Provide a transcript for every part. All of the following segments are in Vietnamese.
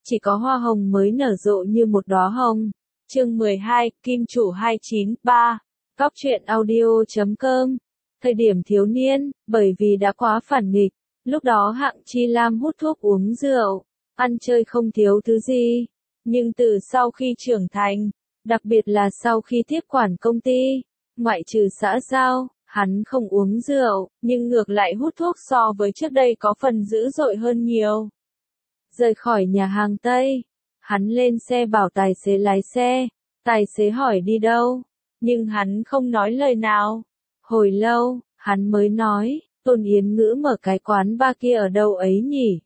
chỉ có hoa hồng mới nở rộ như một đóa hồng. Chương 12, Kim chủ 293, Góc truyện audio.com. Thời điểm thiếu niên, bởi vì đã quá phản nghịch, lúc đó Hạng Chi Lam hút thuốc uống rượu, ăn chơi không thiếu thứ gì. Nhưng từ sau khi trưởng thành, đặc biệt là sau khi tiếp quản công ty, ngoại trừ xã giao, hắn không uống rượu, nhưng ngược lại hút thuốc so với trước đây có phần dữ dội hơn nhiều. Rời khỏi nhà hàng Tây, hắn lên xe bảo tài xế lái xe, tài xế hỏi đi đâu, nhưng hắn không nói lời nào. Hồi lâu, hắn mới nói, Tôn Yến Ngữ mở cái quán bar kia ở đâu ấy nhỉ?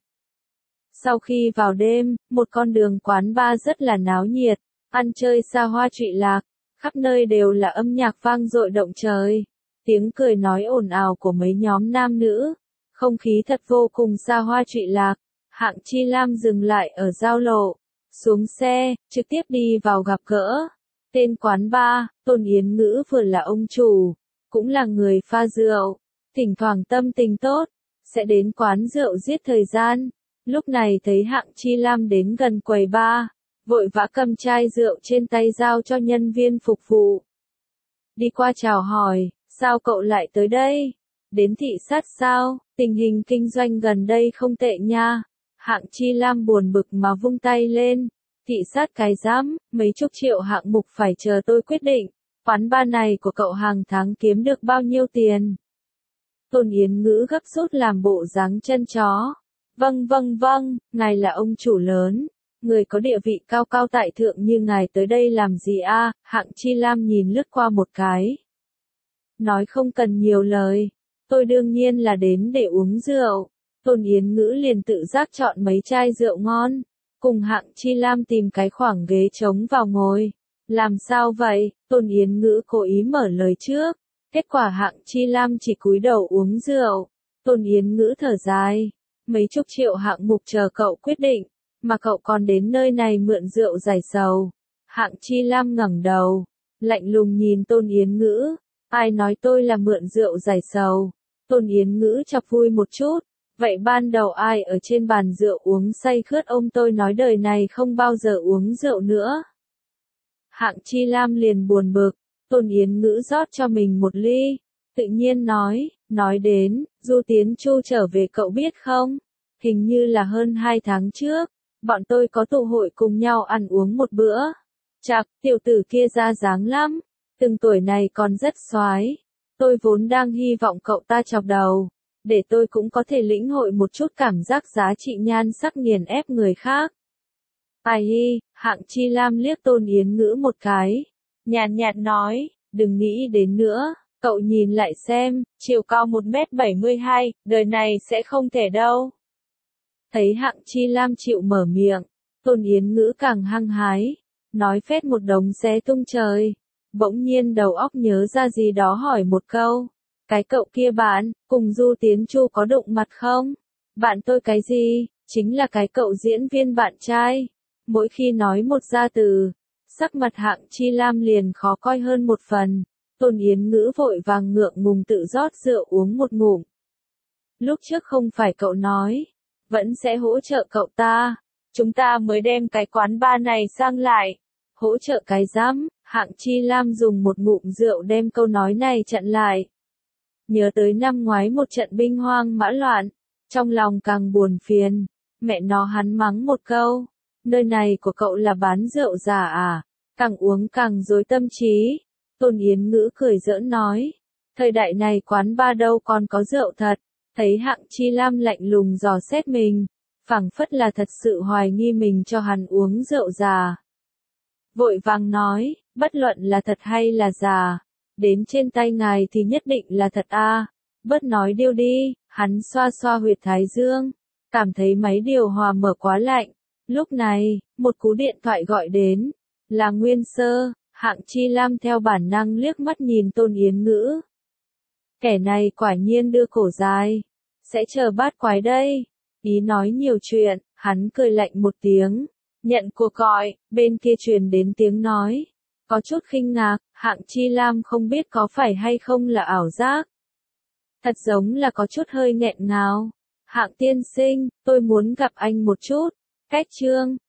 Sau khi vào đêm, một con đường quán bar rất là náo nhiệt, ăn chơi xa hoa trụy lạc, khắp nơi đều là âm nhạc vang dội động trời, tiếng cười nói ồn ào của mấy nhóm nam nữ, không khí thật vô cùng xa hoa trụy lạc. Hạng Chi Lam dừng lại ở giao lộ, xuống xe, trực tiếp đi vào gặp gỡ. Tên quán bar, Tôn Yến Ngữ vừa là ông chủ, cũng là người pha rượu, thỉnh thoảng tâm tình tốt, sẽ đến quán rượu giết thời gian. Lúc này thấy Hạng Chi Lam đến gần quầy bar, vội vã cầm chai rượu trên tay giao cho nhân viên phục vụ. Đi qua chào hỏi, sao cậu lại tới đây? Đến thị sát sao? Tình hình kinh doanh gần đây không tệ nha. Hạng Chi Lam buồn bực mà vung tay lên. Thị sát cái rắm, mấy chục triệu hạng mục phải chờ tôi quyết định. Quán bar này của cậu hàng tháng kiếm được bao nhiêu tiền? Tôn Yến Ngữ gấp rút làm bộ dáng chân chó. Vâng, ngài là ông chủ lớn. Người có địa vị cao cao tại thượng như ngài tới đây làm gì a? Hạng Chi Lam nhìn lướt qua một cái. Nói không cần nhiều lời. Tôi đương nhiên là đến để uống rượu. Tôn Yến Ngữ liền tự giác chọn mấy chai rượu ngon, cùng Hạng Chi Lam tìm cái khoảng ghế trống vào ngồi. Làm sao vậy? Tôn Yến Ngữ cố ý mở lời trước, kết quả Hạng Chi Lam chỉ cúi đầu uống rượu. Tôn Yến Ngữ thở dài, mấy chục triệu hạng mục chờ cậu quyết định, mà cậu còn đến nơi này mượn rượu giải sầu. Hạng Chi Lam ngẩng đầu, lạnh lùng nhìn Tôn Yến Ngữ, ai nói tôi là mượn rượu giải sầu? Tôn Yến Ngữ chọc vui một chút. Vậy ban đầu ai ở trên bàn rượu uống say khướt ông tôi nói đời này không bao giờ uống rượu nữa. Hạng Chi Lam liền buồn bực, Tôn Yến Ngữ rót cho mình một ly, tự nhiên nói đến, Du Tiến Chu trở về cậu biết không? Hình như là hơn 2 tháng trước, bọn tôi có tụ hội cùng nhau ăn uống một bữa. Chạc, tiểu tử kia ra dáng lắm, từng tuổi này còn rất xoái. Tôi vốn đang hy vọng cậu ta chọc đầu, để tôi cũng có thể lĩnh hội một chút cảm giác giá trị nhan sắc nghiền ép người khác. Ai hi, Hạng Chi Lam liếc Tôn Yến Ngữ một cái, nhàn nhạt nói, đừng nghĩ đến nữa, cậu nhìn lại xem, chiều cao 1m72, đời này sẽ không thể đâu. Thấy Hạng Chi Lam chịu mở miệng, Tôn Yến Ngữ càng hăng hái, nói phét một đống xé tung trời, bỗng nhiên đầu óc nhớ ra gì đó hỏi một câu. Cái cậu kia bạn, cùng Du Tiến Chu có đụng mặt không? Bạn tôi cái gì? Chính là cái cậu diễn viên bạn trai. Mỗi khi nói một gia từ, sắc mặt Hạng Chi Lam liền khó coi hơn một phần. Tôn Yến Ngữ vội vàng ngượng ngùng tự rót rượu uống một ngụm. Lúc trước không phải cậu nói, vẫn sẽ hỗ trợ cậu ta. Chúng ta mới đem cái quán bar này sang lại. Hỗ trợ cái rắm, Hạng Chi Lam dùng một ngụm rượu đem câu nói này chặn lại. Nhớ tới năm ngoái một trận binh hoang mã loạn, trong lòng càng buồn phiền, mẹ nó hắn mắng một câu, nơi này của cậu là bán rượu giả à, càng uống càng rối tâm trí. Tôn Yến Ngữ cười giỡn nói, thời đại này quán bar đâu còn có rượu thật, thấy Hạng Chi Lam lạnh lùng dò xét mình, phảng phất là thật sự hoài nghi mình cho hắn uống rượu giả. Vội vàng nói, bất luận là thật hay là giả, đến trên tay ngài thì nhất định là thật a. Bớt nói điêu đi, hắn xoa xoa huyệt thái dương, cảm thấy máy điều hòa mở quá lạnh. Lúc này, một cú điện thoại gọi đến, là Nguyên Sơ. Hạng Chi Lam theo bản năng liếc mắt nhìn Tôn Yến Ngữ. Kẻ này quả nhiên đưa cổ dài, sẽ chờ bát quái đây. Ý nói nhiều chuyện, hắn cười lạnh một tiếng, nhận cuộc gọi, bên kia truyền đến tiếng nói. Có chút khinh ngạc, Hạng Chi Lam không biết có phải hay không là ảo giác. Thật giống là có chút hơi nghẹn ngào. Hạng tiên sinh, tôi muốn gặp anh một chút. Cách trương,